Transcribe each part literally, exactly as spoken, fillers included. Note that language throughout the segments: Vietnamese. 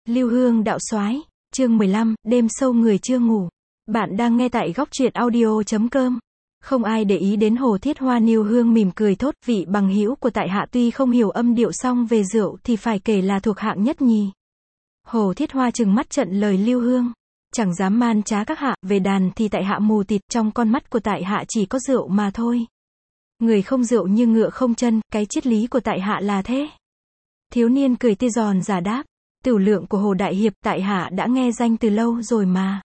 Lưu Hương đạo soái, chương mười lăm, đêm sâu người chưa ngủ. Bạn đang nghe tại góc truyện audio chấm com. Không ai để ý đến Hồ Thiết Hoa. Lưu Hương mỉm cười thốt, vị bằng hữu của tại hạ tuy không hiểu âm điệu song về rượu thì phải kể là thuộc hạng nhất nhì. Hồ Thiết Hoa trừng mắt trận lời Lưu Hương. Chẳng dám man trá các hạ, về đàn thì tại hạ mù tịt, trong con mắt của tại hạ chỉ có rượu mà thôi. Người không rượu như ngựa không chân, cái triết lý của tại hạ là thế. Thiếu niên cười tươi giòn giả đáp, tửu lượng của Hồ đại hiệp tại hạ đã nghe danh từ lâu rồi mà.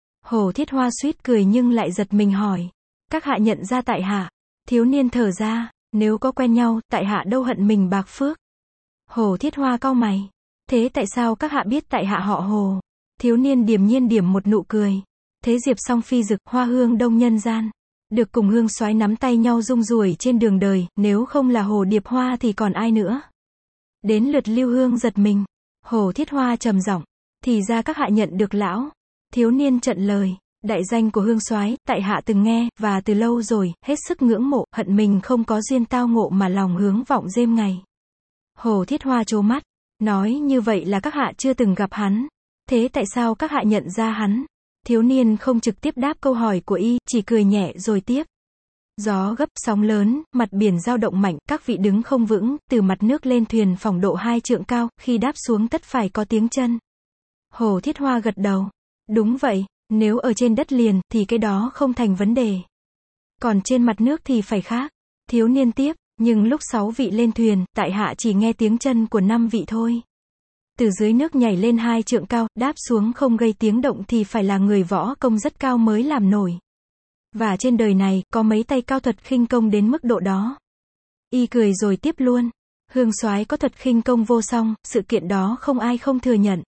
Hồ Thiết Hoa suýt cười nhưng lại giật mình hỏi, các hạ nhận ra tại hạ? Thiếu niên thở ra, nếu có quen nhau, tại hạ đâu hận mình bạc phước. Hồ Thiết Hoa cau mày, thế tại sao các hạ biết tại hạ họ Hồ? Thiếu niên điềm nhiên điểm một nụ cười, thế diệp song phi dực, hoa hương đông nhân gian. Được cùng hương soái nắm tay nhau rung ruổi trên đường đời, nếu không là Hồ Điệp Hoa thì còn ai nữa? Đến lượt Lưu Hương giật mình. Hồ Thiết Hoa trầm giọng, thì ra các hạ nhận được lão. Thiếu niên trận lời, đại danh của hương soái tại hạ từng nghe, và từ lâu rồi, hết sức ngưỡng mộ, hận mình không có duyên tao ngộ mà lòng hướng vọng đêm ngày. Hồ Thiết Hoa trố mắt, nói như vậy là các hạ chưa từng gặp hắn. Thế tại sao các hạ nhận ra hắn? Thiếu niên không trực tiếp đáp câu hỏi của y, chỉ cười nhẹ rồi tiếp. Gió gấp, sóng lớn, mặt biển dao động mạnh, các vị đứng không vững, từ mặt nước lên thuyền phỏng độ hai trượng cao, khi đáp xuống tất phải có tiếng chân. Hồ Thiết Hoa gật đầu. Đúng vậy, nếu ở trên đất liền, thì cái đó không thành vấn đề. Còn trên mặt nước thì phải khác. Thiếu niên tiếp, nhưng lúc sáu vị lên thuyền, tại hạ chỉ nghe tiếng chân của năm vị thôi. Từ dưới nước nhảy lên hai trượng cao, đáp xuống không gây tiếng động thì phải là người võ công rất cao mới làm nổi. Và trên đời này, có mấy tay cao thuật khinh công đến mức độ đó. Y cười rồi tiếp luôn. Hương soái có thuật khinh công vô song, sự kiện đó không ai không thừa nhận.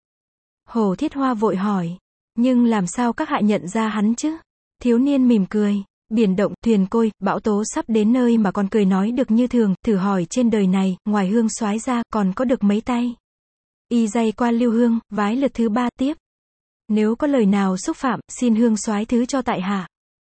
Hồ Thiết Hoa vội hỏi, nhưng làm sao các hạ nhận ra hắn chứ? Thiếu niên mỉm cười, biển động, thuyền côi, bão tố sắp đến nơi mà còn cười nói được như thường, thử hỏi trên đời này, ngoài hương soái ra, còn có được mấy tay? Y day qua Lưu Hương, vái lượt thứ ba tiếp. Nếu có lời nào xúc phạm, xin hương soái thứ cho tại hạ.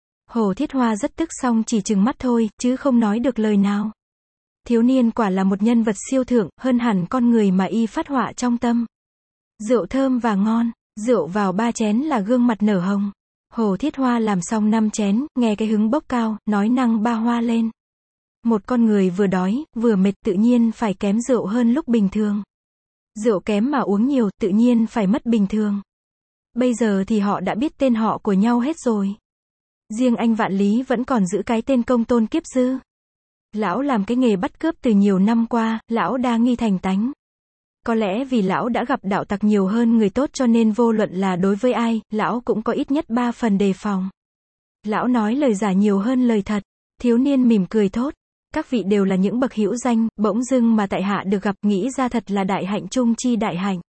Hồ Thiết Hoa rất tức song chỉ trừng mắt thôi, chứ không nói được lời nào. Thiếu niên quả là một nhân vật siêu thượng, hơn hẳn con người mà y phát họa trong tâm. Rượu thơm và ngon, rượu vào ba chén là gương mặt nở hồng. Hồ Thiết Hoa làm xong năm chén, nghe cái hứng bốc cao, nói năng ba hoa lên. Một con người vừa đói, vừa mệt tự nhiên phải kém rượu hơn lúc bình thường. Rượu kém mà uống nhiều, tự nhiên phải mất bình thường. Bây giờ thì họ đã biết tên họ của nhau hết rồi. Riêng anh Vạn Lý vẫn còn giữ cái tên công tôn kiếp dư. Lão làm cái nghề bắt cướp từ nhiều năm qua, lão đa nghi thành tánh. Có lẽ vì lão đã gặp đạo tặc nhiều hơn người tốt cho nên vô luận là đối với ai, lão cũng có ít nhất ba phần đề phòng. Lão nói lời giả nhiều hơn lời thật. Thiếu niên mỉm cười thốt, các vị đều là những bậc hữu danh, bỗng dưng mà tại hạ được gặp, nghĩ ra thật là đại hạnh trung chi đại hạnh.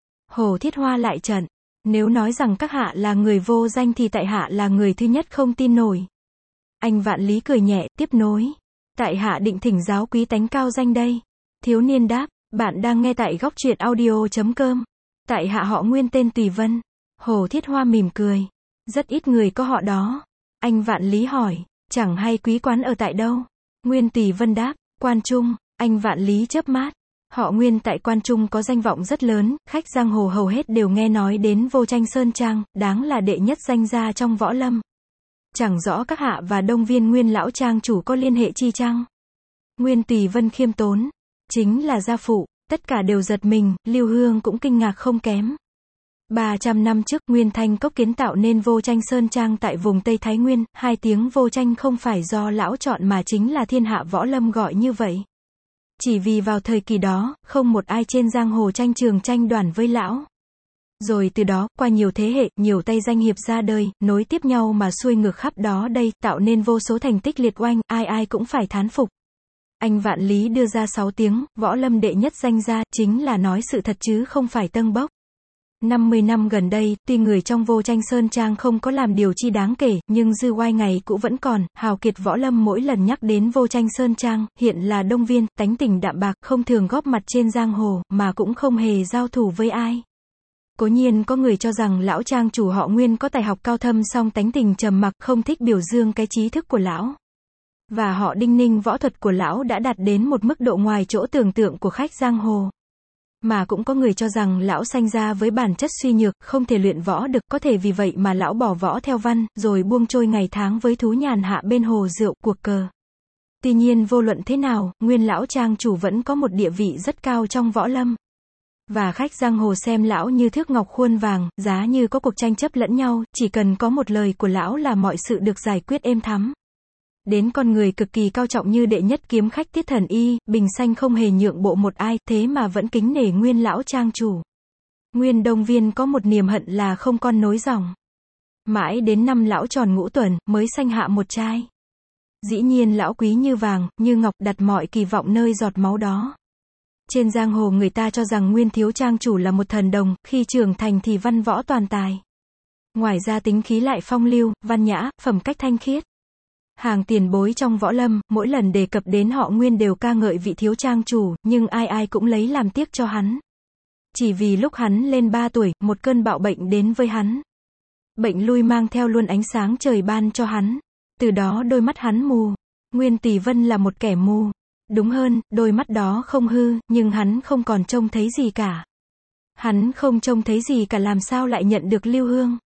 Hồ Thiết Hoa lại trận, nếu nói rằng các hạ là người vô danh thì tại hạ là người thứ nhất không tin nổi. Anh Vạn Lý cười nhẹ, tiếp nối, tại hạ định thỉnh giáo quý tánh cao danh đây. Thiếu niên đáp, bạn đang nghe tại góc truyện audio chấm com. Tại hạ họ Nguyên tên Tùy Vân. Hồ Thiết Hoa mỉm cười, rất ít người có họ đó. Anh Vạn Lý hỏi, chẳng hay quý quán ở tại đâu? Nguyên Tùy Vân đáp, Quan Trung. Anh Vạn Lý chớp mắt, họ Nguyên tại Quan Trung có danh vọng rất lớn, khách giang hồ hầu hết đều nghe nói đến Vô Tranh Sơn Trang, đáng là đệ nhất danh gia trong võ lâm. Chẳng rõ các hạ và Đông Viên Nguyên lão trang chủ có liên hệ chi chăng? Nguyên Tùy Vân khiêm tốn, chính là gia phụ. Tất cả đều giật mình, Lưu Hương cũng kinh ngạc không kém. ba trăm năm trước, Nguyên Thanh Cốc kiến tạo nên Vô Tranh Sơn Trang tại vùng Tây Thái Nguyên, hai tiếng Vô Tranh không phải do lão chọn mà chính là thiên hạ võ lâm gọi như vậy. Chỉ vì vào thời kỳ đó, không một ai trên giang hồ tranh trường tranh đoản với lão. Rồi từ đó, qua nhiều thế hệ, nhiều tay danh hiệp ra đời, nối tiếp nhau mà xuôi ngược khắp đó đây, tạo nên vô số thành tích liệt oanh, ai ai cũng phải thán phục. Anh Vạn Lý đưa ra sáu tiếng, võ lâm đệ nhất danh gia, chính là nói sự thật chứ không phải tâng bốc. năm mươi năm gần đây, tuy người trong Vô Tranh Sơn Trang không có làm điều chi đáng kể, nhưng dư oai ngày cũ vẫn còn, hào kiệt võ lâm mỗi lần nhắc đến Vô Tranh Sơn Trang, hiện là Đông Viên, tánh tình đạm bạc, không thường góp mặt trên giang hồ, mà cũng không hề giao thủ với ai. Cố nhiên có người cho rằng lão trang chủ họ Nguyên có tài học cao thâm song tánh tình trầm mặc, không thích biểu dương cái trí thức của lão. Và họ Đinh Ninh võ thuật của lão đã đạt đến một mức độ ngoài chỗ tưởng tượng của khách giang hồ. Mà cũng có người cho rằng lão sanh ra với bản chất suy nhược, không thể luyện võ được, có thể vì vậy mà lão bỏ võ theo văn, rồi buông trôi ngày tháng với thú nhàn hạ bên hồ rượu, cuộc cờ. Tuy nhiên vô luận thế nào, nguyên lão trang chủ vẫn có một địa vị rất cao trong võ lâm. Và khách giang hồ xem lão như thước ngọc khuôn vàng, giá như có cuộc tranh chấp lẫn nhau, chỉ cần có một lời của lão là mọi sự được giải quyết êm thắm. Đến con người cực kỳ cao trọng như đệ nhất kiếm khách Tiết Thần Y, bình sanh không hề nhượng bộ một ai, thế mà vẫn kính nể nguyên lão trang chủ. Nguyên Đông Viên có một niềm hận là không con nối dòng. Mãi đến năm lão tròn ngũ tuần, mới sanh hạ một trai. Dĩ nhiên lão quý như vàng, như ngọc, đặt mọi kỳ vọng nơi giọt máu đó. Trên giang hồ người ta cho rằng Nguyên thiếu trang chủ là một thần đồng, khi trưởng thành thì văn võ toàn tài. Ngoài ra tính khí lại phong lưu, văn nhã, phẩm cách thanh khiết. Hàng tiền bối trong võ lâm, mỗi lần đề cập đến họ Nguyên đều ca ngợi vị thiếu trang chủ, nhưng ai ai cũng lấy làm tiếc cho hắn. Chỉ vì lúc hắn lên ba tuổi, một cơn bạo bệnh đến với hắn. Bệnh lui mang theo luôn ánh sáng trời ban cho hắn. Từ đó đôi mắt hắn mù. Nguyên Tỳ Vân là một kẻ mù. Đúng hơn, đôi mắt đó không hư, nhưng hắn không còn trông thấy gì cả. Hắn không trông thấy gì cả làm sao lại nhận được lưu hương.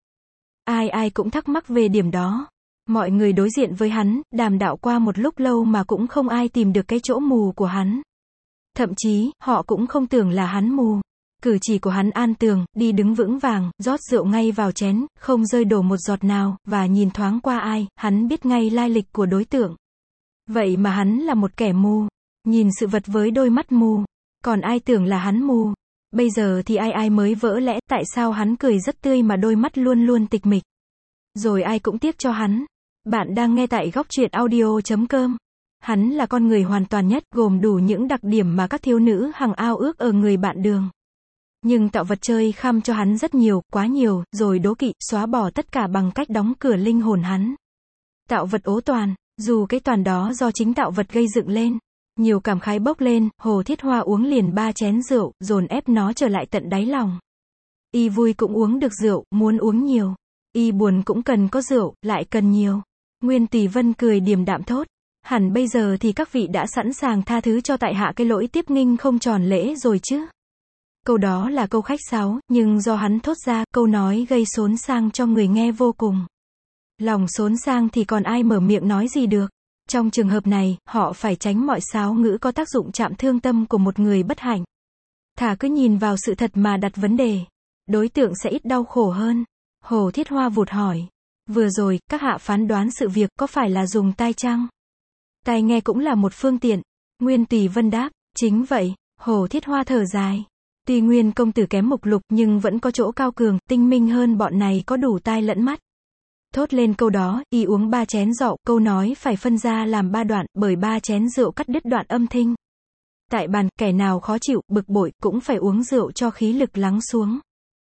Ai ai cũng thắc mắc về điểm đó. Mọi người đối diện với hắn, đàm đạo qua một lúc lâu mà cũng không ai tìm được cái chỗ mù của hắn. Thậm chí, họ cũng không tưởng là hắn mù. Cử chỉ của hắn an tường, đi đứng vững vàng, rót rượu ngay vào chén, không rơi đổ một giọt nào, và nhìn thoáng qua ai, hắn biết ngay lai lịch của đối tượng. Vậy mà hắn là một kẻ mù, nhìn sự vật với đôi mắt mù. Còn ai tưởng là hắn mù. Bây giờ thì ai ai mới vỡ lẽ, tại sao hắn cười rất tươi mà đôi mắt luôn luôn tịch mịch. Rồi ai cũng tiếc cho hắn. Bạn đang nghe tại góc truyện audio chấm com. Hắn là con người hoàn toàn nhất, gồm đủ những đặc điểm mà các thiếu nữ hằng ao ước ở người bạn đường. Nhưng tạo vật chơi khăm cho hắn rất nhiều, quá nhiều, rồi đố kỵ, xóa bỏ tất cả bằng cách đóng cửa linh hồn hắn. Tạo vật ố toàn, dù cái toàn đó do chính tạo vật gây dựng lên. Nhiều cảm khái bốc lên, Hồ Thiết Hoa uống liền ba chén rượu, dồn ép nó trở lại tận đáy lòng. Y vui cũng uống được rượu, muốn uống nhiều. Y buồn cũng cần có rượu, lại cần nhiều. Nguyên Tỳ Vân cười điềm đạm thốt. Hẳn bây giờ thì các vị đã sẵn sàng tha thứ cho tại hạ cái lỗi tiếp nghinh không tròn lễ rồi chứ. Câu đó là câu khách sáo, nhưng do hắn thốt ra, câu nói gây xốn sang cho người nghe vô cùng. Lòng xốn sang thì còn ai mở miệng nói gì được. Trong trường hợp này, họ phải tránh mọi sáo ngữ có tác dụng chạm thương tâm của một người bất hạnh. Thà cứ nhìn vào sự thật mà đặt vấn đề. Đối tượng sẽ ít đau khổ hơn. Hồ Thiết Hoa vụt hỏi. Vừa rồi, các hạ phán đoán sự việc có phải là dùng tai chăng? Tai nghe cũng là một phương tiện. Nguyên Tỳ Vân đáp. Chính vậy. Hồ Thiết Hoa thở dài. Tuy Nguyên công tử kém Mục Lục nhưng vẫn có chỗ cao cường, tinh minh hơn bọn này có đủ tai lẫn mắt. Thốt lên câu đó, y uống ba chén rượu, câu nói phải phân ra làm ba đoạn, bởi ba chén rượu cắt đứt đoạn âm thanh. Tại bàn, kẻ nào khó chịu, bực bội, cũng phải uống rượu cho khí lực lắng xuống.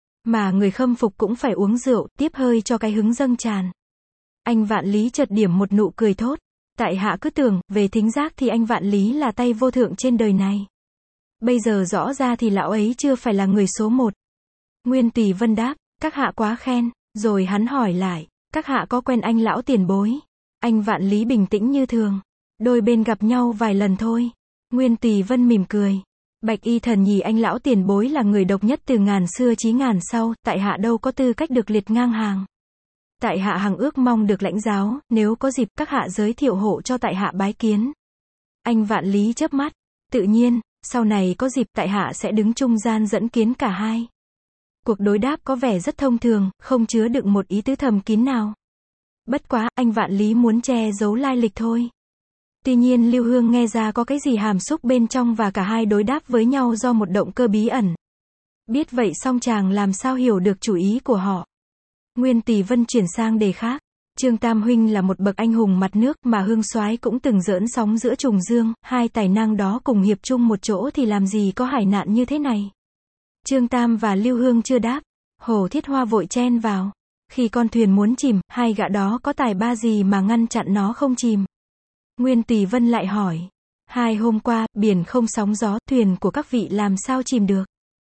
Mà người khâm phục cũng phải uống rượu, tiếp hơi cho cái hứng dâng tràn. Anh Vạn Lý chợt điểm một nụ cười thốt. Tại hạ cứ tưởng, về thính giác thì anh Vạn Lý là tay vô thượng trên đời này. Bây giờ rõ ra thì lão ấy chưa phải là người số một. Nguyên Tỳ Vân đáp, các hạ quá khen. Rồi hắn hỏi lại, các hạ có quen anh lão tiền bối? Anh Vạn Lý bình tĩnh như thường. Đôi bên gặp nhau vài lần thôi. Nguyên Tỳ Vân mỉm cười. Bạch y thần nhì anh lão tiền bối là người độc nhất từ ngàn xưa chí ngàn sau, tại hạ đâu có tư cách được liệt ngang hàng. Tại hạ hằng ước mong được lãnh giáo, nếu có dịp các hạ giới thiệu hộ cho tại hạ bái kiến. Anh Vạn Lý chớp mắt. Tự nhiên, sau này có dịp tại hạ sẽ đứng trung gian dẫn kiến cả hai. Cuộc đối đáp có vẻ rất thông thường, không chứa đựng một ý tứ thầm kín nào. Bất quá, anh Vạn Lý muốn che giấu lai lịch thôi. Tuy nhiên Lưu Hương nghe ra có cái gì hàm xúc bên trong và cả hai đối đáp với nhau do một động cơ bí ẩn. Biết vậy song chàng làm sao hiểu được chủ ý của họ. Nguyên Tỳ Vân chuyển sang đề khác. Trương Tam huynh là một bậc anh hùng mặt nước mà Hương soái cũng từng giỡn sóng giữa trùng dương, hai tài năng đó cùng hiệp chung một chỗ thì làm gì có hải nạn như thế này. Trương Tam và Lưu Hương chưa đáp. Hồ Thiết Hoa vội chen vào. Khi con thuyền muốn chìm, hai gã đó có tài ba gì mà ngăn chặn nó không chìm? Nguyên Tỳ Vân lại hỏi. Hai hôm qua, biển không sóng gió, thuyền của các vị làm sao chìm được?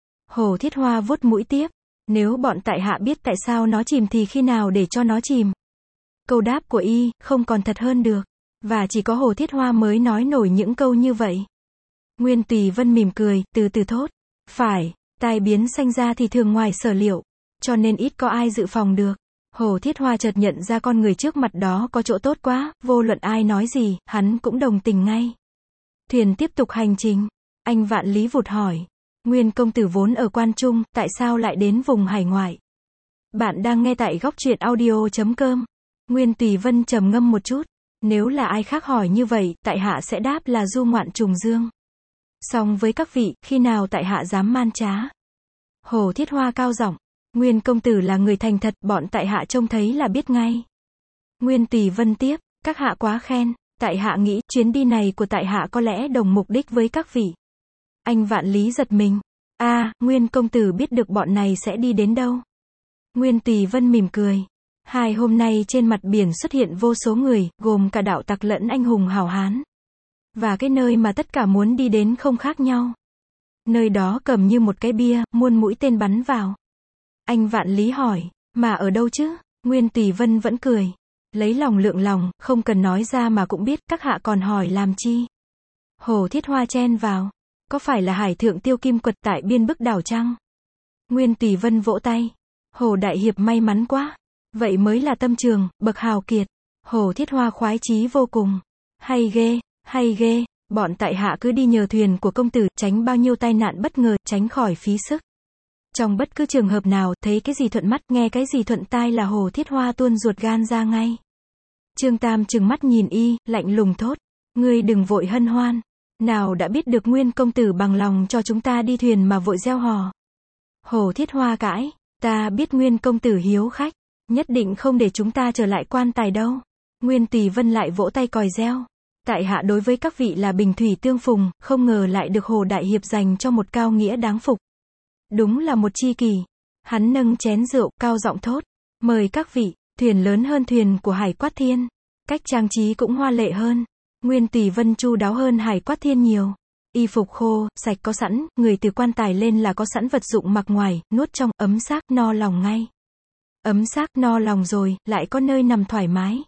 Hồ Thiết Hoa vuốt mũi tiếp. Nếu bọn tại hạ biết tại sao nó chìm thì khi nào để cho nó chìm? Câu đáp của y, không còn thật hơn được. Và chỉ có Hồ Thiết Hoa mới nói nổi những câu như vậy. Nguyên Tỳ Vân mỉm cười, từ từ thốt. Phải, tai biến sanh ra thì thường ngoài sở liệu, cho nên ít có ai dự phòng được. Hồ Thiết Hoa chợt nhận ra con người trước mặt đó có chỗ tốt quá, vô luận ai nói gì, hắn cũng đồng tình ngay. Thuyền tiếp tục hành trình. Anh Vạn Lý vụt hỏi. Nguyên công tử vốn ở Quan Trung, tại sao lại đến vùng hải ngoại? Bạn đang nghe tại góc truyện audio chấm com. Nguyên Tùy Vân trầm ngâm một chút. Nếu là ai khác hỏi như vậy, tại hạ sẽ đáp là du ngoạn trùng dương. Song với các vị, khi nào tại hạ dám man trá? Hồ Thiết Hoa cao giọng. Nguyên công tử là người thành thật, bọn tại hạ trông thấy là biết ngay. Nguyên Tùy Vân tiếp, các hạ quá khen, tại hạ nghĩ chuyến đi này của tại hạ có lẽ đồng mục đích với các vị. Anh Vạn Lý giật mình. A, à, Nguyên công tử biết được bọn này sẽ đi đến đâu? Nguyên Tùy Vân mỉm cười. Hai hôm nay trên mặt biển xuất hiện vô số người, gồm cả đạo tặc lẫn anh hùng hảo hán. Và cái nơi mà tất cả muốn đi đến không khác nhau. Nơi đó cầm như một cái bia, muôn mũi tên bắn vào. Anh Vạn Lý hỏi, mà ở đâu chứ? Nguyên Tùy Vân vẫn cười. Lấy lòng lượng lòng, không cần nói ra mà cũng biết, các hạ còn hỏi làm chi? Hồ Thiết Hoa chen vào. Có phải là Hải Thượng Tiêu Kim Quật tại biên bức đảo chăng? Nguyên Tùy Vân vỗ tay. Hồ Đại Hiệp may mắn quá. Vậy mới là tâm trường, bậc hào kiệt. Hồ Thiết Hoa khoái chí vô cùng. Hay ghê, hay ghê, bọn tại hạ cứ đi nhờ thuyền của công tử, tránh bao nhiêu tai nạn bất ngờ, tránh khỏi phí sức. Trong bất cứ trường hợp nào, thấy cái gì thuận mắt, nghe cái gì thuận tai là Hồ Thiết Hoa tuôn ruột gan ra ngay. Trương Tam trừng mắt nhìn y, lạnh lùng thốt. Ngươi đừng vội hân hoan. Nào đã biết được Nguyên công tử bằng lòng cho chúng ta đi thuyền mà vội gieo hò. Hồ Thiết Hoa cãi. Ta biết Nguyên công tử hiếu khách. Nhất định không để chúng ta trở lại quan tài đâu. Nguyên Tùy Vân lại vỗ tay còi reo. Tại hạ đối với các vị là bình thủy tương phùng, không ngờ lại được Hồ Đại Hiệp dành cho một cao nghĩa đáng phục. Đúng là một tri kỷ. Hắn nâng chén rượu, cao giọng thốt. Mời các vị, thuyền lớn hơn thuyền của Hải Quát Thiên. Cách trang trí cũng hoa lệ hơn. Nguyên Tùy Vân chu đáo hơn Hải Quát Thiên nhiều. Y phục khô, sạch có sẵn, người từ quan tài lên là có sẵn vật dụng mặc ngoài, nuốt trong, ấm xác no lòng ngay. Ấm xác no lòng rồi, lại có nơi nằm thoải mái.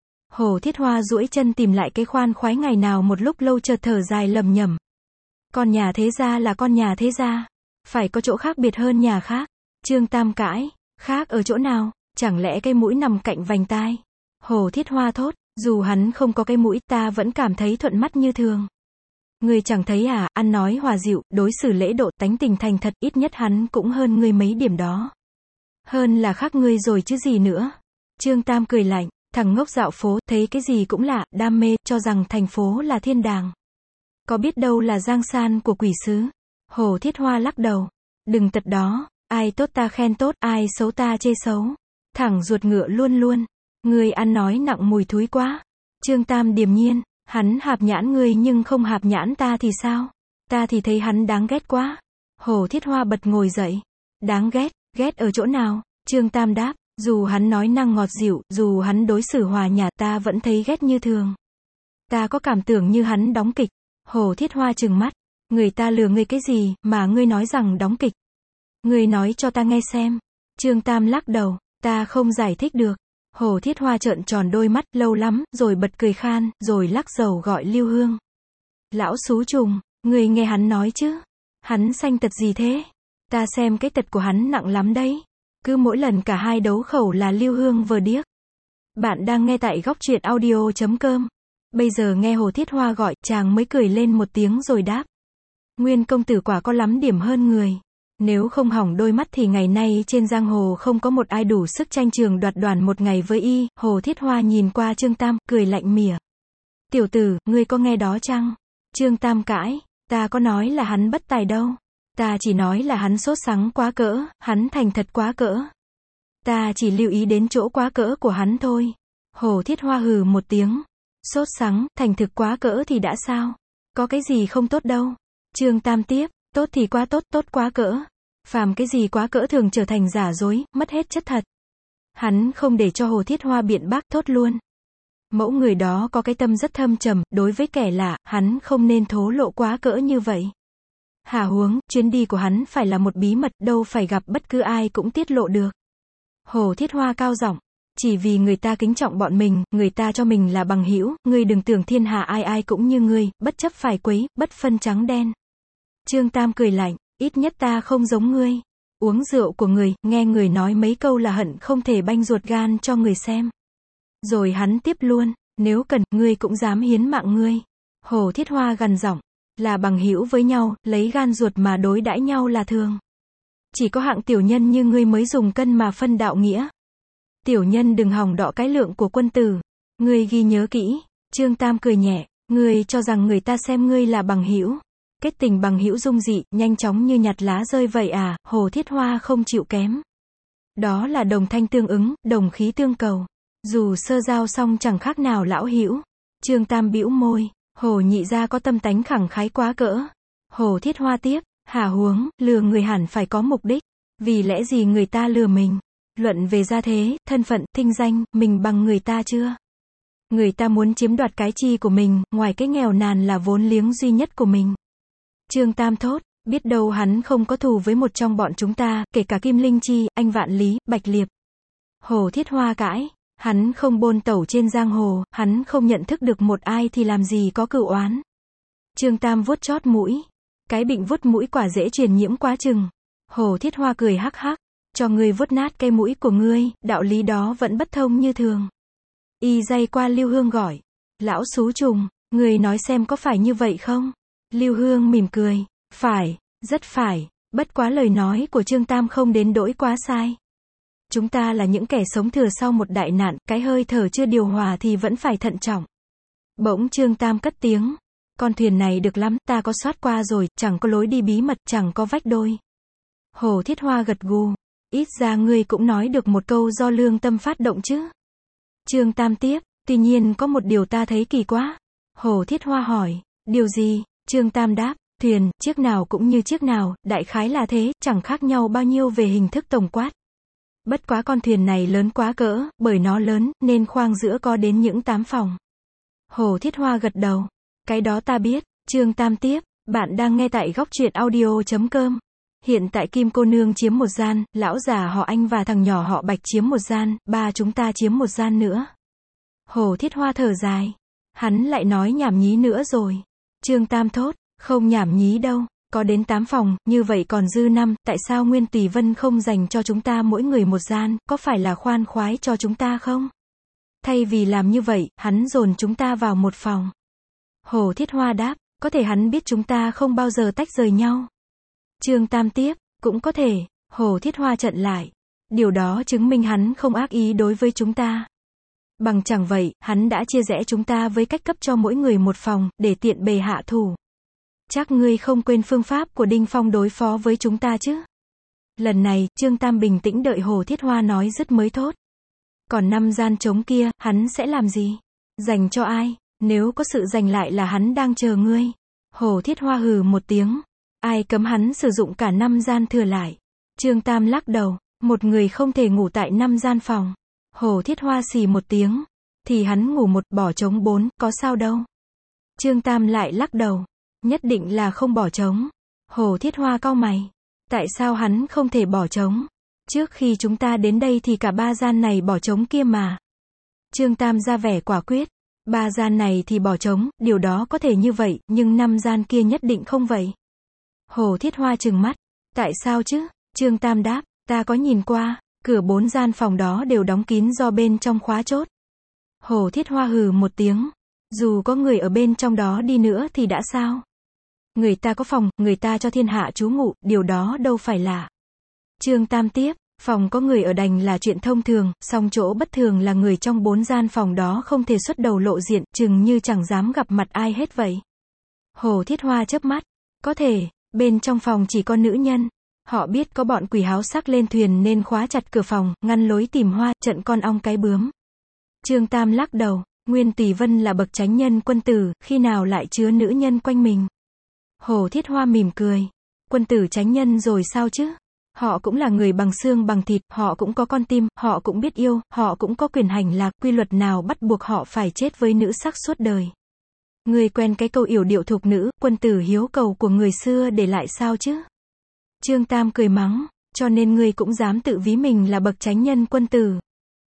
Hồ Thiết Hoa duỗi chân tìm lại cái khoan khoái ngày nào một lúc lâu chợt thở dài lầm nhầm. Con nhà thế gia là con nhà thế gia. Phải có chỗ khác biệt hơn nhà khác. Trương Tam cãi. Khác ở chỗ nào? Chẳng lẽ cái mũi nằm cạnh vành tai? Hồ Thiết Hoa thốt. Dù hắn không có cái mũi, ta vẫn cảm thấy thuận mắt như thường. Ngươi chẳng thấy à, ăn nói hòa dịu, đối xử lễ độ, tánh tình thành thật, ít nhất hắn cũng hơn ngươi mấy điểm đó. Hơn là khác ngươi rồi chứ gì nữa. Trương Tam cười lạnh. Thằng ngốc dạo phố, thấy cái gì cũng lạ, đam mê, cho rằng thành phố là thiên đàng. Có biết đâu là giang san của quỷ sứ. Hồ Thiết Hoa lắc đầu. Đừng tật đó, ai tốt ta khen tốt, ai xấu ta chê xấu. Thẳng ruột ngựa luôn luôn. Ngươi ăn nói nặng mùi thúi quá. Trương Tam điềm nhiên. Hắn hạp nhãn ngươi nhưng không hạp nhãn ta thì sao? Ta thì thấy hắn đáng ghét quá. Hồ Thiết Hoa bật ngồi dậy. Đáng ghét, ghét ở chỗ nào? Trương Tam đáp. Dù hắn nói năng ngọt dịu, dù hắn đối xử hòa nhã, ta vẫn thấy ghét như thường. Ta có cảm tưởng như hắn đóng kịch. Hồ Thiết Hoa trừng mắt. Người ta lừa ngươi cái gì, mà ngươi nói rằng đóng kịch. Ngươi nói cho ta nghe xem. Trương Tam lắc đầu. Ta không giải thích được. Hồ Thiết Hoa trợn tròn đôi mắt, lâu lắm, rồi bật cười khan, rồi lắc dầu gọi Lưu Hương. Lão xú trùng, ngươi nghe hắn nói chứ. Hắn sanh tật gì thế? Ta xem cái tật của hắn nặng lắm đấy. Cứ mỗi lần cả hai đấu khẩu là Lưu Hương vờ điếc. Bạn đang nghe tại góc truyện audio chấm com. Bây giờ nghe Hồ Thiết Hoa gọi, chàng mới cười lên một tiếng rồi đáp. Nguyên công tử quả có lắm điểm hơn người. Nếu không hỏng đôi mắt thì ngày nay trên giang hồ không có một ai đủ sức tranh trường đoạt đoàn một ngày với y. Hồ Thiết Hoa nhìn qua Trương Tam, cười lạnh mỉa. Tiểu tử, ngươi có nghe đó chăng? Trương Tam cãi. Ta có nói là hắn bất tài đâu. Ta chỉ nói là hắn sốt sắng quá cỡ, hắn thành thật quá cỡ. Ta chỉ lưu ý đến chỗ quá cỡ của hắn thôi. Hồ Thiết Hoa hừ một tiếng. Sốt sắng, thành thực quá cỡ thì đã sao? Có cái gì không tốt đâu. Trương Tam tiếp. Tốt thì quá tốt, tốt quá cỡ. Phàm cái gì quá cỡ thường trở thành giả dối, mất hết chất thật. Hắn không để cho Hồ Thiết Hoa biện bác, thốt luôn. Mẫu người đó có cái tâm rất thâm trầm, đối với kẻ lạ, hắn không nên thố lộ quá cỡ như vậy. Hà huống, chuyến đi của hắn phải là một bí mật, đâu phải gặp bất cứ ai cũng tiết lộ được. Hồ Thiết Hoa cao giọng. Chỉ vì người ta kính trọng bọn mình, người ta cho mình là bằng hữu, ngươi đừng tưởng thiên hạ ai ai cũng như ngươi, bất chấp phải quấy, bất phân trắng đen. Trương Tam cười lạnh. ít nhất ta không giống ngươi. Uống rượu của người, nghe người nói mấy câu là hận không thể banh ruột gan cho người xem. Rồi hắn tiếp luôn, nếu cần, ngươi cũng dám hiến mạng ngươi. Hồ Thiết Hoa gằn giọng, là bằng hữu với nhau, lấy gan ruột mà đối đãi nhau là thường. Chỉ có hạng tiểu nhân như ngươi mới dùng cân mà phân đạo nghĩa. Tiểu nhân đừng hòng đọ cái lượng của quân tử. Ngươi ghi nhớ kỹ. Trương Tam cười nhẹ, ngươi cho rằng người ta xem ngươi là bằng hữu. Kết tình bằng hữu dung dị, nhanh chóng như nhặt lá rơi vậy à, Hồ Thiết Hoa không chịu kém. Đó là đồng thanh tương ứng, đồng khí tương cầu. Dù sơ giao xong chẳng khác nào lão hữu. Trương Tam bĩu môi, Hồ nhị gia có tâm tánh khẳng khái quá cỡ. Hồ Thiết Hoa tiếp, hả huống, lừa người hẳn phải có mục đích. Vì lẽ gì người ta lừa mình? Luận về gia thế, thân phận, thinh danh, mình bằng người ta chưa? Người ta muốn chiếm đoạt cái chi của mình, ngoài cái nghèo nàn là vốn liếng duy nhất của mình. Trương Tam thốt, biết đâu hắn không có thù với một trong bọn chúng ta, kể cả Kim Linh Chi, anh Vạn Lý, Bạch Liệp. Hồ Thiết Hoa cãi, hắn không bôn tẩu trên giang hồ, hắn không nhận thức được một ai thì làm gì có cửu oán. Trương Tam vuốt chót mũi, cái bệnh vuốt mũi quả dễ truyền nhiễm quá chừng. Hồ Thiết Hoa cười hắc hắc, cho ngươi vuốt nát cây mũi của ngươi, đạo lý đó vẫn bất thông như thường. Y dây qua Lưu Hương gọi, lão xú trùng, ngươi nói xem có phải như vậy không? Lưu Hương mỉm cười, phải, rất phải, bất quá lời nói của Trương Tam không đến đỗi quá sai. Chúng ta là những kẻ sống thừa sau một đại nạn, cái hơi thở chưa điều hòa thì vẫn phải thận trọng. Bỗng Trương Tam cất tiếng, con thuyền này được lắm, ta có soát qua rồi, chẳng có lối đi bí mật, chẳng có vách đôi. Hồ Thiết Hoa gật gù, ít ra ngươi cũng nói được một câu do lương tâm phát động chứ. Trương Tam tiếp, tuy nhiên có một điều ta thấy kỳ quá. Hồ Thiết Hoa hỏi, điều gì? Trương Tam đáp, thuyền, chiếc nào cũng như chiếc nào, đại khái là thế, chẳng khác nhau bao nhiêu về hình thức tổng quát. Bất quá con thuyền này lớn quá cỡ, bởi nó lớn, nên khoang giữa có đến những tám phòng. Hồ Thiết Hoa gật đầu, cái đó ta biết. Trương Tam tiếp, bạn đang nghe tại góc truyện audio chấm com. Hiện tại Kim cô nương chiếm một gian, lão già họ Anh và thằng nhỏ họ Bạch chiếm một gian, ba chúng ta chiếm một gian nữa. Hồ Thiết Hoa thở dài, hắn lại nói nhảm nhí nữa rồi. Trương Tam thốt, không nhảm nhí đâu, có đến tám phòng, như vậy còn dư năm, tại sao Nguyên Tùy Vân không dành cho chúng ta mỗi người một gian, có phải là khoan khoái cho chúng ta không? Thay vì làm như vậy, hắn dồn chúng ta vào một phòng. Hồ Thiết Hoa đáp, có thể hắn biết chúng ta không bao giờ tách rời nhau. Trương Tam tiếp, cũng có thể. Hồ Thiết Hoa chặn lại, điều đó chứng minh hắn không ác ý đối với chúng ta. Bằng chẳng vậy, hắn đã chia rẽ chúng ta với cách cấp cho mỗi người một phòng, để tiện bề hạ thủ. Chắc ngươi không quên phương pháp của Đinh Phong đối phó với chúng ta chứ? Lần này, Trương Tam bình tĩnh đợi Hồ Thiết Hoa nói dứt mới thốt. Còn năm gian trống kia, hắn sẽ làm gì? Dành cho ai? Nếu có sự giành lại là hắn đang chờ ngươi. Hồ Thiết Hoa hừ một tiếng. Ai cấm hắn sử dụng cả năm gian thừa lại? Trương Tam lắc đầu, một người không thể ngủ tại năm gian phòng. Hồ Thiết Hoa xì một tiếng, thì hắn ngủ một, bỏ trống bốn, có sao đâu. Trương Tam lại lắc đầu, nhất định là không bỏ trống. Hồ Thiết Hoa cau mày, tại sao hắn không thể bỏ trống? Trước khi chúng ta đến đây thì cả ba gian này bỏ trống kia mà. Trương Tam ra vẻ quả quyết, ba gian này thì bỏ trống, điều đó có thể như vậy, nhưng năm gian kia nhất định không vậy. Hồ Thiết Hoa trừng mắt, tại sao chứ? Trương Tam đáp, ta có nhìn qua, cửa bốn gian phòng đó đều đóng kín do bên trong khóa chốt. Hồ Thiết Hoa hừ một tiếng, dù có người ở bên trong đó đi nữa thì đã sao? Người ta có phòng, người ta cho thiên hạ trú ngụ, điều đó đâu phải lạ. Trương Tam tiếp, phòng có người ở đành là chuyện thông thường, song chỗ bất thường là người trong bốn gian phòng đó không thể xuất đầu lộ diện, chừng như chẳng dám gặp mặt ai hết vậy. Hồ Thiết Hoa chớp mắt, có thể, bên trong phòng chỉ có nữ nhân. Họ biết có bọn quỷ háo sắc lên thuyền nên khóa chặt cửa phòng, ngăn lối tìm hoa, trận con ong cái bướm. Trương Tam lắc đầu, Nguyên Tùy Vân là bậc chánh nhân quân tử, khi nào lại chứa nữ nhân quanh mình. Hồ Thiết Hoa mỉm cười, quân tử chánh nhân rồi sao chứ? Họ cũng là người bằng xương bằng thịt, họ cũng có con tim, họ cũng biết yêu, họ cũng có quyền hành lạc, quy luật nào bắt buộc họ phải chết với nữ sắc suốt đời. Người quen cái câu yểu điệu thục nữ, quân tử hiếu cầu của người xưa để lại sao chứ? Trương Tam cười mắng, cho nên ngươi cũng dám tự ví mình là bậc chánh nhân quân tử.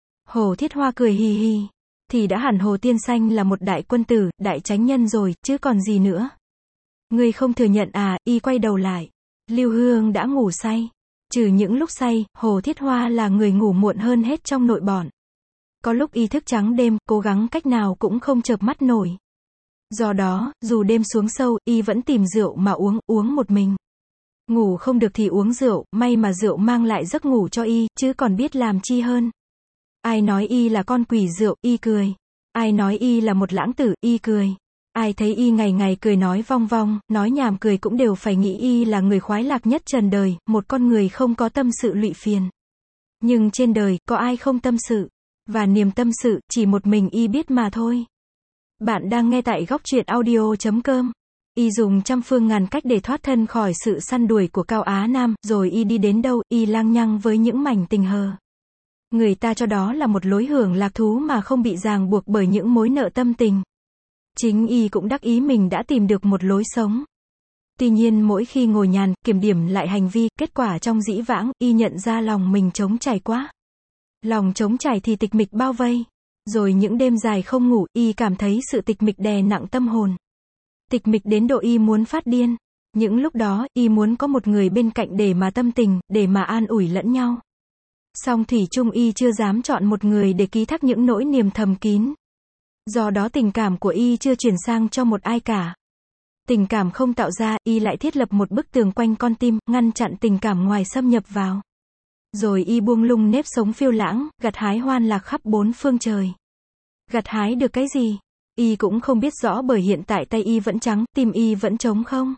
Hồ Thiết Hoa cười hì hì, thì đã hẳn Hồ Tiên Xanh là một đại quân tử, đại chánh nhân rồi, chứ còn gì nữa. Ngươi không thừa nhận à? Y quay đầu lại, Lưu Hương đã ngủ say. Trừ những lúc say, Hồ Thiết Hoa là người ngủ muộn hơn hết trong nội bọn. Có lúc y thức trắng đêm, cố gắng cách nào cũng không chợp mắt nổi. Do đó, dù đêm xuống sâu, y vẫn tìm rượu mà uống, uống một mình. Ngủ không được thì uống rượu, may mà rượu mang lại giấc ngủ cho y, chứ còn biết làm chi hơn. Ai nói y là con quỷ rượu, y cười. Ai nói y là một lãng tử, y cười. Ai thấy y ngày ngày cười nói vong vong, nói nhảm cười cũng đều phải nghĩ y là người khoái lạc nhất trần đời, một con người không có tâm sự lụy phiền. Nhưng trên đời, có ai không tâm sự? Và niềm tâm sự, chỉ một mình y biết mà thôi. Bạn đang nghe tại góc truyện audio chấm com. Y dùng trăm phương ngàn cách để thoát thân khỏi sự săn đuổi của Cao Á Nam, rồi y đi đến đâu, y lang nhăng với những mảnh tình hờ. Người ta cho đó là một lối hưởng lạc thú mà không bị ràng buộc bởi những mối nợ tâm tình. Chính y cũng đắc ý mình đã tìm được một lối sống. Tuy nhiên mỗi khi ngồi nhàn, kiểm điểm lại hành vi, kết quả trong dĩ vãng, y nhận ra lòng mình trống trải quá. Lòng trống trải thì tịch mịch bao vây. Rồi những đêm dài không ngủ, y cảm thấy sự tịch mịch đè nặng tâm hồn. Tịch mịch đến độ y muốn phát điên. Những lúc đó, y muốn có một người bên cạnh để mà tâm tình, để mà an ủi lẫn nhau. Song thủy chung y chưa dám chọn một người để ký thác những nỗi niềm thầm kín. Do đó tình cảm của y chưa chuyển sang cho một ai cả. Tình cảm không tạo ra, y lại thiết lập một bức tường quanh con tim, ngăn chặn tình cảm ngoài xâm nhập vào. Rồi y buông lung nếp sống phiêu lãng, gặt hái hoan lạc khắp bốn phương trời. Gặt hái được cái gì? Y cũng không biết rõ bởi hiện tại tay y vẫn trắng, tim y vẫn trống không.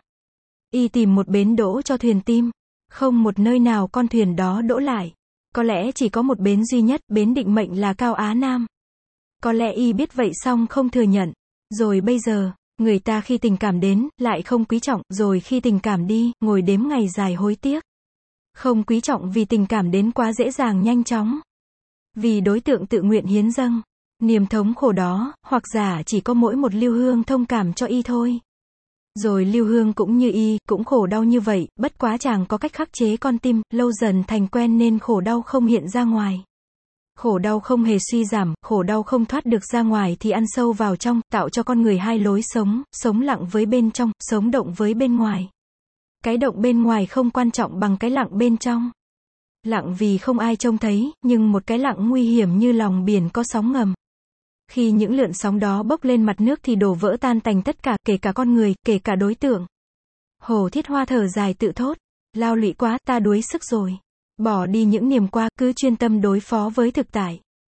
Y tìm một bến đỗ cho thuyền tim. Không một nơi nào con thuyền đó đỗ lại. Có lẽ chỉ có một bến duy nhất, bến định mệnh là Cao Á Nam. Có lẽ y biết vậy song không thừa nhận. Rồi bây giờ, người ta khi tình cảm đến, lại không quý trọng, rồi khi tình cảm đi, ngồi đếm ngày dài hối tiếc. Không quý trọng vì tình cảm đến quá dễ dàng nhanh chóng. Vì đối tượng tự nguyện hiến dâng. Niềm thống khổ đó, hoặc giả chỉ có mỗi một Lưu Hương thông cảm cho y thôi. Rồi Lưu Hương cũng như y, cũng khổ đau như vậy, bất quá chàng có cách khắc chế con tim, lâu dần thành quen nên khổ đau không hiện ra ngoài. Khổ đau không hề suy giảm, khổ đau không thoát được ra ngoài thì ăn sâu vào trong, tạo cho con người hai lối sống, sống lặng với bên trong, sống động với bên ngoài. Cái động bên ngoài không quan trọng bằng cái lặng bên trong. Lặng vì không ai trông thấy, nhưng một cái lặng nguy hiểm như lòng biển có sóng ngầm. Khi những lượn sóng đó bốc lên mặt nước thì đổ vỡ tan tành tất cả, kể cả con người, kể cả đối tượng. Hồ Thiết Hoa thở dài tự thốt. Lao lụy quá, ta đuối sức rồi. Bỏ đi những niềm qua, cứ chuyên tâm đối phó với thực tại.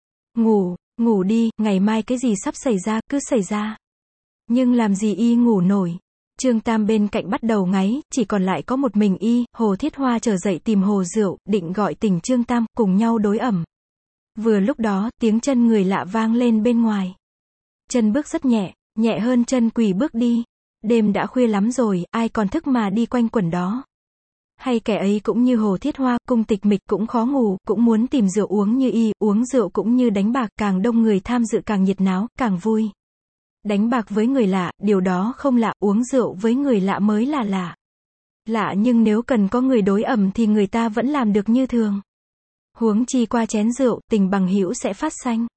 Ngủ, ngủ đi, ngày mai cái gì sắp xảy ra, cứ xảy ra. Nhưng làm gì y ngủ nổi. Trương Tam bên cạnh bắt đầu ngáy, chỉ còn lại có một mình y. Hồ Thiết Hoa trở dậy tìm hồ rượu, định gọi tỉnh Trương Tam, cùng nhau đối ẩm. Vừa lúc đó, tiếng chân người lạ vang lên bên ngoài. Chân bước rất nhẹ, nhẹ hơn chân quỷ bước đi. Đêm đã khuya lắm rồi, ai còn thức mà đi quanh quẩn đó. Hay kẻ ấy cũng như Hồ Thiết Hoa, cung tịch mịch cũng khó ngủ, cũng muốn tìm rượu uống như y, uống rượu cũng như đánh bạc, càng đông người tham dự càng nhiệt náo, càng vui. Đánh bạc với người lạ, điều đó không lạ, uống rượu với người lạ mới là lạ. Lạ nhưng nếu cần có người đối ẩm thì người ta vẫn làm được như thường. Huống chi qua chén rượu, tình bằng hữu sẽ phát sanh.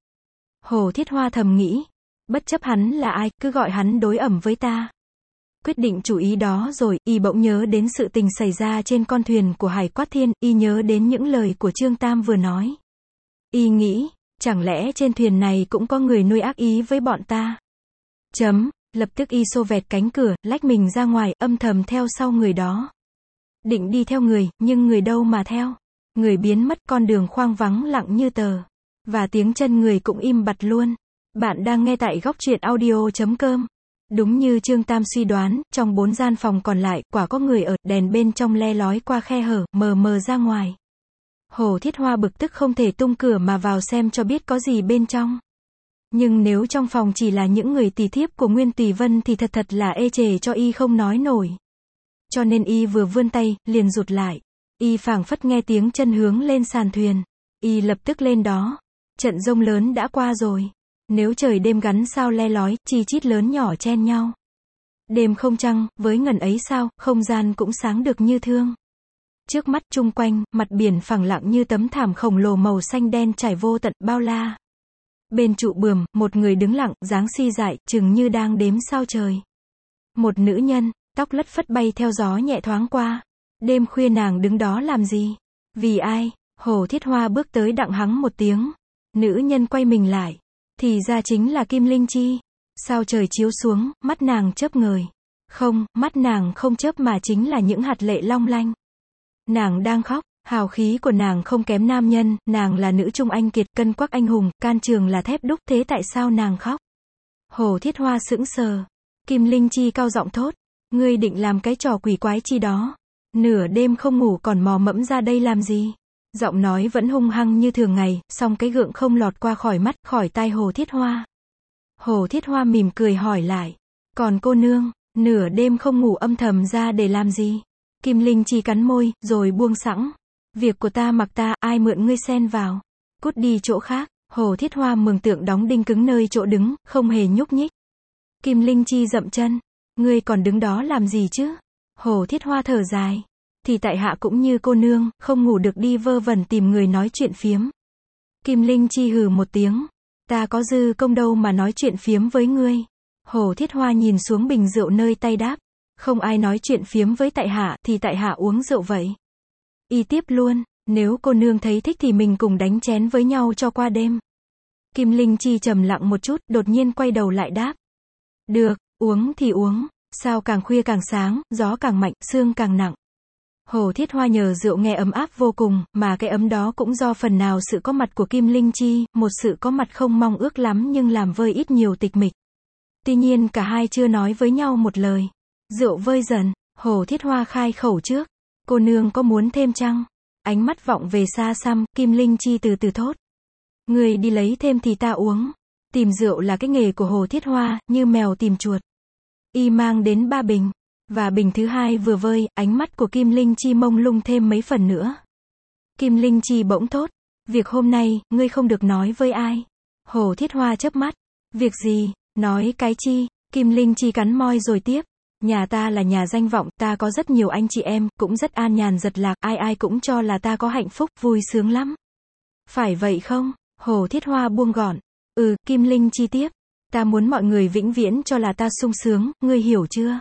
Hồ Thiết Hoa thầm nghĩ, bất chấp hắn là ai, cứ gọi hắn đối ẩm với ta. Quyết định chủ ý đó rồi, y bỗng nhớ đến sự tình xảy ra trên con thuyền của Hải Quát Thiên, y nhớ đến những lời của Trương Tam vừa nói. Y nghĩ, chẳng lẽ trên thuyền này cũng có người nuôi ác ý với bọn ta? Chấm, lập tức y xô vẹt cánh cửa, lách mình ra ngoài, âm thầm theo sau người đó. Định đi theo người, nhưng người đâu mà theo. Người biến mất, con đường khoang vắng lặng như tờ. Và tiếng chân người cũng im bặt luôn. Bạn đang nghe tại góc truyện audio chấm com. Đúng như Trương Tam suy đoán, trong bốn gian phòng còn lại, quả có người ở, đèn bên trong le lói qua khe hở, mờ mờ ra ngoài. Hồ Thiết Hoa bực tức không thể tung cửa mà vào xem cho biết có gì bên trong. Nhưng nếu trong phòng chỉ là những người tỳ thiếp của Nguyên Tùy Vân thì thật thật là ê chề cho y không nói nổi. Cho nên y vừa vươn tay, liền rụt lại. Y phảng phất nghe tiếng chân hướng lên sàn thuyền. Y lập tức lên đó. Trận giông lớn đã qua rồi. Nếu trời đêm gắn sao le lói, chi chít lớn nhỏ chen nhau. Đêm không trăng, với ngần ấy sao, không gian cũng sáng được như thương. Trước mắt chung quanh, mặt biển phẳng lặng như tấm thảm khổng lồ màu xanh đen trải vô tận, bao la. Bên trụ bườm, một người đứng lặng, dáng si dại, chừng như đang đếm sao trời. Một nữ nhân, tóc lất phất bay theo gió nhẹ thoáng qua. Đêm khuya nàng đứng đó làm gì? Vì ai? Hồ Thiết Hoa bước tới đặng hắng một tiếng. Nữ nhân quay mình lại. Thì ra chính là Kim Linh Chi. Sao trời chiếu xuống, mắt nàng chớp ngời. Không, mắt nàng không chớp mà chính là những hạt lệ long lanh. Nàng đang khóc, hào khí của nàng không kém nam nhân, nàng là nữ trung anh kiệt, cân quắc anh hùng, can trường là thép đúc, thế tại sao nàng khóc? Hồ Thiết Hoa sững sờ. Kim Linh Chi cao giọng thốt. Ngươi định làm cái trò quỷ quái chi đó? Nửa đêm không ngủ còn mò mẫm ra đây làm gì? Giọng nói vẫn hung hăng như thường ngày, song cái gượng không lọt qua khỏi mắt, khỏi tai Hồ Thiết Hoa. Hồ Thiết Hoa mỉm cười hỏi lại. Còn cô nương, nửa đêm không ngủ âm thầm ra để làm gì? Kim Linh Chi cắn môi, rồi buông xẵng. Việc của ta mặc ta, ai mượn ngươi xen vào? Cút đi chỗ khác. Hồ Thiết Hoa mường tượng đóng đinh cứng nơi chỗ đứng, không hề nhúc nhích. Kim Linh Chi dậm chân. Ngươi còn đứng đó làm gì chứ? Hồ Thiết Hoa thở dài. Thì tại hạ cũng như cô nương, không ngủ được đi vơ vẩn tìm người nói chuyện phiếm. Kim Linh Chi hừ một tiếng. Ta có dư công đâu mà nói chuyện phiếm với ngươi. Hồ Thiết Hoa nhìn xuống bình rượu nơi tay đáp. Không ai nói chuyện phiếm với tại hạ, thì tại hạ uống rượu vậy. Y tiếp luôn. Nếu cô nương thấy thích thì mình cùng đánh chén với nhau cho qua đêm. Kim Linh Chi trầm lặng một chút, đột nhiên quay đầu lại đáp. Được, uống thì uống. Sao càng khuya càng sáng, gió càng mạnh, sương càng nặng. Hồ Thiết Hoa nhờ rượu nghe ấm áp vô cùng, mà cái ấm đó cũng do phần nào sự có mặt của Kim Linh Chi, một sự có mặt không mong ước lắm nhưng làm vơi ít nhiều tịch mịch. Tuy nhiên cả hai chưa nói với nhau một lời. Rượu vơi dần, Hồ Thiết Hoa khai khẩu trước. Cô nương có muốn thêm chăng? Ánh mắt vọng về xa xăm, Kim Linh Chi từ từ thốt. Người đi lấy thêm thì ta uống. Tìm rượu là cái nghề của Hồ Thiết Hoa, như mèo tìm chuột. Y mang đến ba bình. Và bình thứ hai vừa vơi, ánh mắt của Kim Linh Chi mông lung thêm mấy phần nữa. Kim Linh Chi bỗng thốt. Việc hôm nay, ngươi không được nói với ai. Hồ Thiết Hoa chớp mắt. Việc gì? Nói cái chi? Kim Linh Chi cắn môi rồi tiếp. Nhà ta là nhà danh vọng, ta có rất nhiều anh chị em, cũng rất an nhàn giật lạc, ai ai cũng cho là ta có hạnh phúc, vui sướng lắm. Phải vậy không? Hồ Thiết Hoa buông gọn. Ừ, Kim Linh Chi tiếp. Ta muốn mọi người vĩnh viễn cho là ta sung sướng, ngươi hiểu chưa?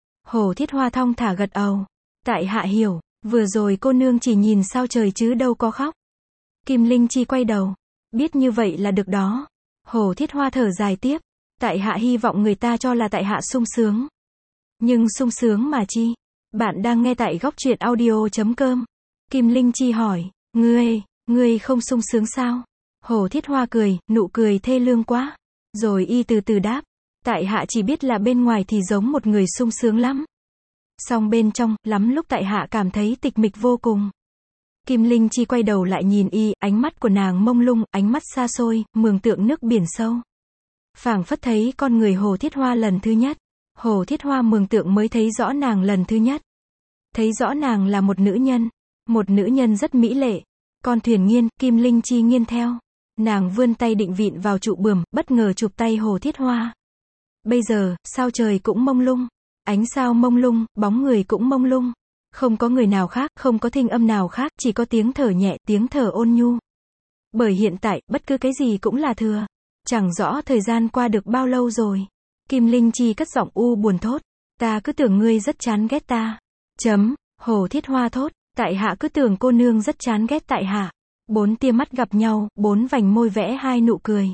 Hồ Thiết Hoa thong thả gật ầu. Tại hạ hiểu, vừa rồi cô nương chỉ nhìn sao trời chứ đâu có khóc. Kim Linh Chi quay đầu. Biết như vậy là được đó. Hồ Thiết Hoa thở dài tiếp. Tại hạ hy vọng người ta cho là tại hạ sung sướng. Nhưng sung sướng mà chi? Bạn đang nghe tại góc truyện audio chấm com. Kim Linh Chi hỏi. Ngươi, ngươi không sung sướng sao? Hồ Thiết Hoa cười, nụ cười thê lương quá. Rồi y từ từ đáp. Tại hạ chỉ biết là bên ngoài thì giống một người sung sướng lắm. Song bên trong, lắm lúc tại hạ cảm thấy tịch mịch vô cùng. Kim Linh Chi quay đầu lại nhìn y, ánh mắt của nàng mông lung, ánh mắt xa xôi, mường tượng nước biển sâu. Phảng phất thấy con người Hồ Thiết Hoa lần thứ nhất. Hồ Thiết Hoa mường tượng mới thấy rõ nàng lần thứ nhất. Thấy rõ nàng là một nữ nhân. Một nữ nhân rất mỹ lệ. Con thuyền nghiêng, Kim Linh Chi nghiêng theo. Nàng vươn tay định vịn vào trụ bườm, bất ngờ chụp tay Hồ Thiết Hoa. Bây giờ, sao trời cũng mông lung. Ánh sao mông lung, bóng người cũng mông lung. Không có người nào khác, không có thinh âm nào khác, chỉ có tiếng thở nhẹ, tiếng thở ôn nhu. Bởi hiện tại, bất cứ cái gì cũng là thừa. Chẳng rõ thời gian qua được bao lâu rồi. Kim Linh Chi cất giọng u buồn thốt. Ta cứ tưởng ngươi rất chán ghét ta. Chấm, Hồ Thiết Hoa thốt. Tại hạ cứ tưởng cô nương rất chán ghét tại hạ. Bốn tia mắt gặp nhau, bốn vành môi vẽ hai nụ cười.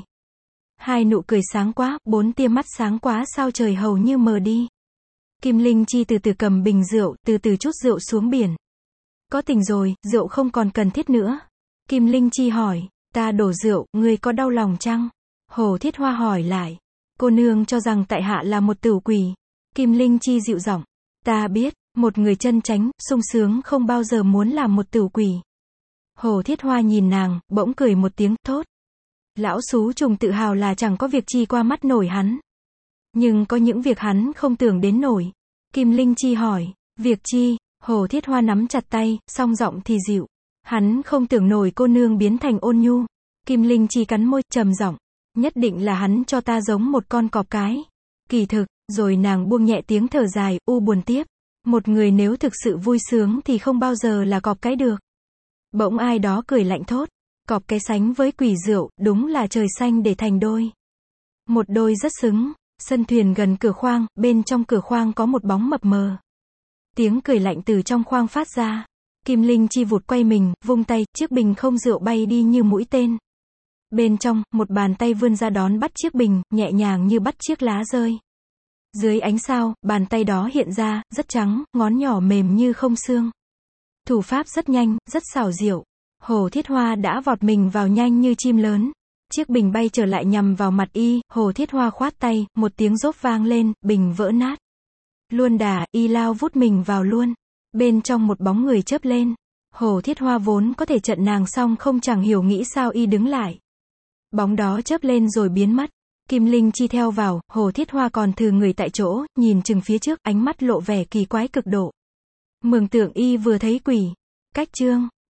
Hai nụ cười sáng quá, bốn tia mắt sáng quá sao trời hầu như mờ đi. Kim Linh Chi từ từ cầm bình rượu, từ từ chút rượu xuống biển. Có tình rồi, rượu không còn cần thiết nữa. Kim Linh Chi hỏi, ta đổ rượu, ngươi có đau lòng chăng? Hồ Thiết Hoa hỏi lại. Cô nương cho rằng tại hạ là một tửu quỷ. Kim Linh Chi dịu giọng. Ta biết, một người chân chánh, sung sướng không bao giờ muốn làm một tửu quỷ. Hồ Thiết Hoa nhìn nàng, bỗng cười một tiếng, thốt. Lão xú trùng tự hào là chẳng có việc chi qua mắt nổi hắn. Nhưng có những việc hắn không tưởng đến nổi. Kim Linh Chi hỏi, việc chi? Hồ Thiết Hoa nắm chặt tay, song giọng thì dịu. Hắn không tưởng nổi cô nương biến thành ôn nhu. Kim Linh Chi cắn môi, trầm giọng. Nhất định là hắn cho ta giống một con cọp cái. Kỳ thực, rồi nàng buông nhẹ tiếng thở dài, u buồn tiếp. Một người nếu thực sự vui sướng thì không bao giờ là cọp cái được. Bỗng ai đó cười lạnh thốt. Cọp cái sánh với quỷ rượu, đúng là trời xanh để thành đôi. Một đôi rất xứng. Sân thuyền gần cửa khoang, bên trong cửa khoang có một bóng mập mờ. Tiếng cười lạnh từ trong khoang phát ra. Kim Linh Chi vụt quay mình, vung tay, chiếc bình không rượu bay đi như mũi tên. Bên trong, một bàn tay vươn ra đón bắt chiếc bình, nhẹ nhàng như bắt chiếc lá rơi. Dưới ánh sao, bàn tay đó hiện ra, rất trắng, ngón nhỏ mềm như không xương. Thủ pháp rất nhanh, rất xảo diệu. Hồ Thiết Hoa đã vọt mình vào nhanh như chim lớn. Chiếc bình bay trở lại nhằm vào mặt y, Hồ Thiết Hoa khoát tay, một tiếng rốp vang lên, bình vỡ nát. Luôn đà, y lao vút mình vào luôn. Bên trong một bóng người chớp lên. Hồ Thiết Hoa vốn có thể chặn nàng xong không chẳng hiểu nghĩ sao y đứng lại. Bóng đó chớp lên rồi biến mất. Kim Linh Chi theo vào, Hồ Thiết Hoa còn thừ người tại chỗ, nhìn chừng phía trước, ánh mắt lộ vẻ kỳ quái cực độ. Mường tượng y vừa thấy quỷ. Cách chương